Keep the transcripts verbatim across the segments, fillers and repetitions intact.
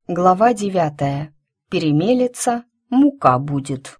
Глава девятая. Перемелется, мука будет.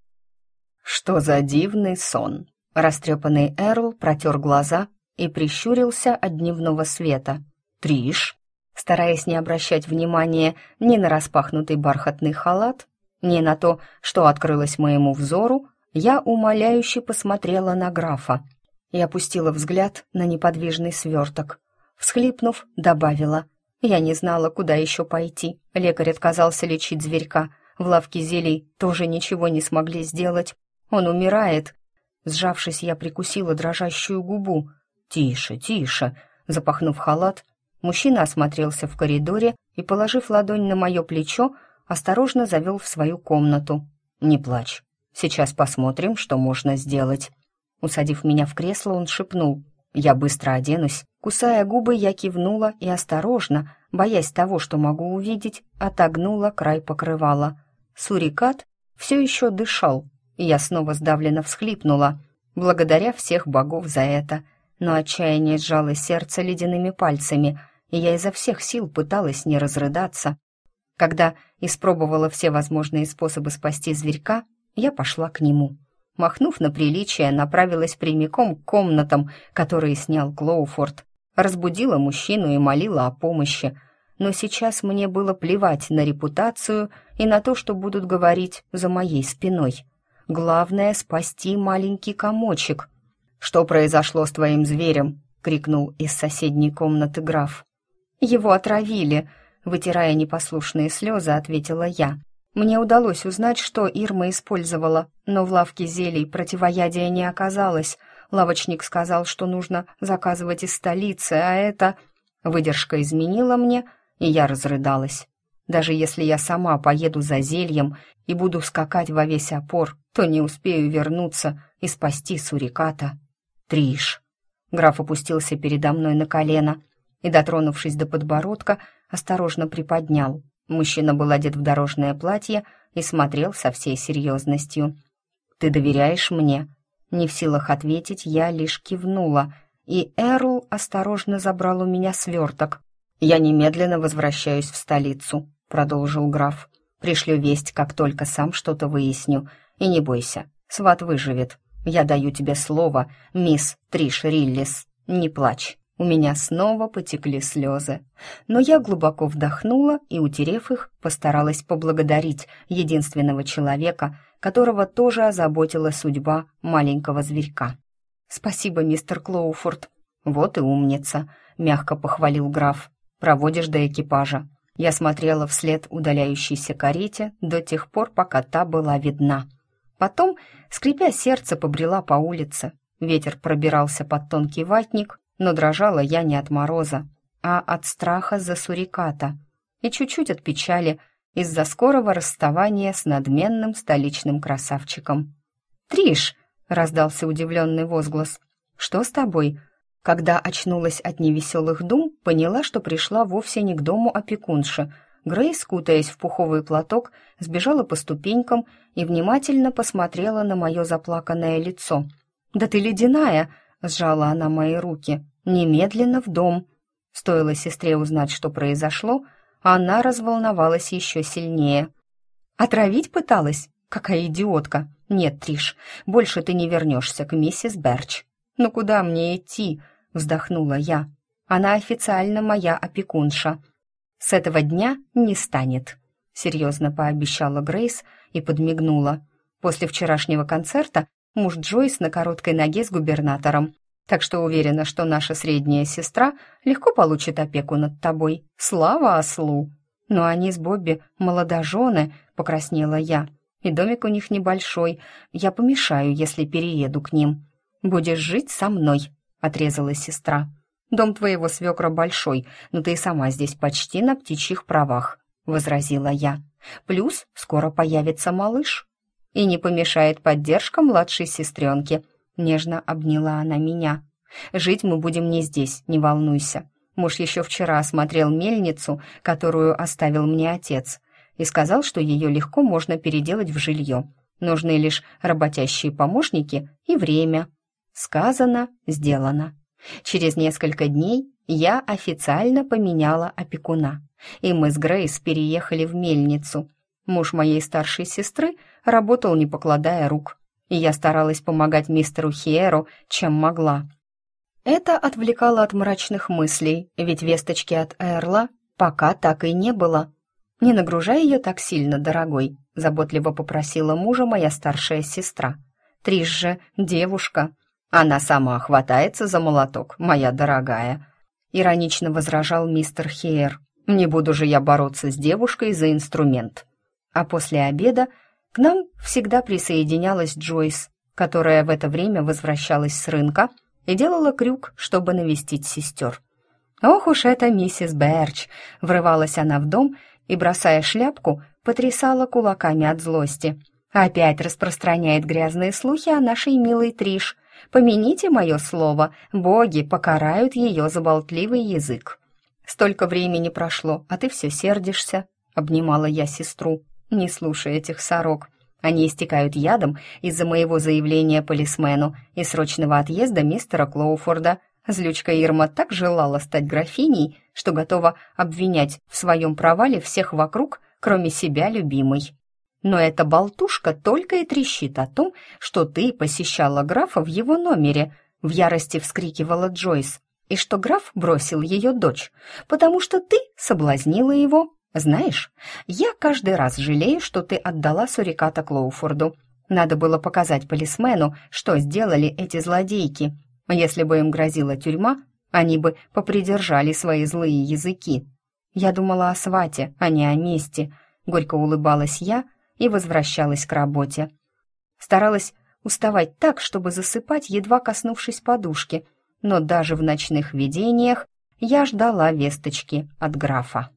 Что за дивный сон? Растрепанный Эрл протер глаза и прищурился от дневного света. Триш, стараясь не обращать внимания ни на распахнутый бархатный халат, ни на то, что открылось моему взору, я умоляюще посмотрела на графа и опустила взгляд на неподвижный сверток. Всхлипнув, добавила: «Я не знала, куда еще пойти. Лекарь отказался лечить зверька. В лавке зелий тоже ничего не смогли сделать. Он умирает». Сжавшись, я прикусила дрожащую губу. «Тише, тише!» Запахнув халат, мужчина осмотрелся в коридоре и, положив ладонь на мое плечо, осторожно завел в свою комнату. «Не плачь. Сейчас посмотрим, что можно сделать». Усадив меня в кресло, он шепнул: «Я быстро оденусь». Кусая губы, я кивнула и осторожно, боясь того, что могу увидеть, отогнула край покрывала. Сурикат все еще дышал, и я снова сдавленно всхлипнула, благодаря всех богов за это. Но отчаяние сжало сердце ледяными пальцами, и я изо всех сил пыталась не разрыдаться. Когда испробовала все возможные способы спасти зверька, я пошла к нему. Махнув на приличие, направилась прямиком к комнатам, которые снял Клоуфорд. Разбудила мужчину и молила о помощи. Но сейчас мне было плевать на репутацию и на то, что будут говорить за моей спиной. Главное — спасти маленький комочек. «Что произошло с твоим зверем?» — крикнул из соседней комнаты граф. «Его отравили», — вытирая непослушные слезы, ответила я. Мне удалось узнать, что Ирма использовала, но в лавке зелий противоядия не оказалось. Лавочник сказал, что нужно заказывать из столицы, а это... Выдержка изменила мне, и я разрыдалась. Даже если я сама поеду за зельем и буду скакать во весь опор, то не успею вернуться и спасти Суриката. Триш. Граф опустился передо мной на колено и, дотронувшись до подбородка, осторожно приподнял. Мужчина был одет в дорожное платье и смотрел со всей серьезностью. «Ты доверяешь мне?» Не в силах ответить, я лишь кивнула, и Эрл осторожно забрал у меня сверток. «Я немедленно возвращаюсь в столицу», — продолжил граф. «Пришлю весть, как только сам что-то выясню. И не бойся, сват выживет. Я даю тебе слово, мисс Триш Риллис. Не плачь». У меня снова потекли слезы, но я глубоко вдохнула и, утерев их, постаралась поблагодарить единственного человека, которого тоже озаботила судьба маленького зверька. «Спасибо, мистер Клоуфорд». «Вот и умница», — мягко похвалил граф. «Проводишь до экипажа». Я смотрела вслед удаляющейся карете до тех пор, пока та была видна. Потом, скрипя сердце, побрела по улице. Ветер пробирался под тонкий ватник, но дрожала я не от мороза, а от страха за Суриката и чуть-чуть от печали из-за скорого расставания с надменным столичным красавчиком. «Триш!» — раздался удивленный возглас. «Что с тобой?» Когда очнулась от невеселых дум, поняла, что пришла вовсе не к дому опекунши. Грейс, кутаясь в пуховый платок, сбежала по ступенькам и внимательно посмотрела на мое заплаканное лицо. «Да ты ледяная!» — сжала она мои руки. «Немедленно в дом». Стоило сестре узнать, что произошло, она разволновалась еще сильнее. «Отравить пыталась? Какая идиотка! Нет, Триш, больше ты не вернешься к миссис Берч». «Ну куда мне идти?» — вздохнула я. «Она официально моя опекунша». «С этого дня не станет», — серьезно пообещала Грейс и подмигнула. «После вчерашнего концерта муж Джойс на короткой ноге с губернатором, так что уверена, что наша средняя сестра легко получит опеку над тобой. Слава ослу!» «Но они с Бобби молодожены», — покраснела я, «и домик у них небольшой. Я помешаю, если перееду к ним». «Будешь жить со мной», — отрезала сестра. «Дом твоего свекра большой, но ты и сама здесь почти на птичьих правах», — возразила я. «Плюс скоро появится малыш». «И не помешает поддержка младшей сестренки», — нежно обняла она меня. «Жить мы будем не здесь, не волнуйся. Муж еще вчера осмотрел мельницу, которую оставил мне отец, и сказал, что ее легко можно переделать в жилье. Нужны лишь работящие помощники и время». Сказано, сделано. Через несколько дней Я официально поменяла опекуна, и мы с Грейс переехали в мельницу. Муж моей старшей сестры работал, не покладая рук, и я старалась помогать мистеру Хиэру, чем могла. Это отвлекало от мрачных мыслей, ведь весточки от Эрла пока так и не было. «Не нагружай ее так сильно, дорогой», — заботливо попросила мужа моя старшая сестра. «Триш же девушка. Она сама хватается за молоток, моя дорогая», — иронично возражал мистер Хиэр. «Не буду же я бороться с девушкой за инструмент». А после обеда к нам всегда присоединялась Джойс, которая в это время возвращалась с рынка и делала крюк, чтобы навестить сестер. «Ох уж эта миссис Берч!» — врывалась она в дом и, бросая шляпку, потрясала кулаками от злости. «Опять распространяет грязные слухи о нашей милой Триш. Помяните мое слово, боги покарают ее за болтливый язык». «Столько времени прошло, а ты все сердишься», — обнимала я сестру. «Не слушай этих сорок. Они истекают ядом из-за моего заявления полисмену и срочного отъезда мистера Клоуфорда. Злючка Ирма так желала стать графиней, что готова обвинять в своем провале всех вокруг, кроме себя любимой. Но эта болтушка только и трещит о том, что ты посещала графа в его номере», — в ярости вскрикивала Джойс, «и что граф бросил ее дочь, потому что ты соблазнила его. Знаешь, я каждый раз жалею, что ты отдала суриката Клоуфорду. Надо было показать полисмену, что сделали эти злодейки. Если бы им грозила тюрьма, они бы попридержали свои злые языки. Я думала о свате, а не о мести», — горько улыбалась я и возвращалась к работе. Старалась уставать так, чтобы засыпать, едва коснувшись подушки, но даже в ночных видениях я ждала весточки от графа.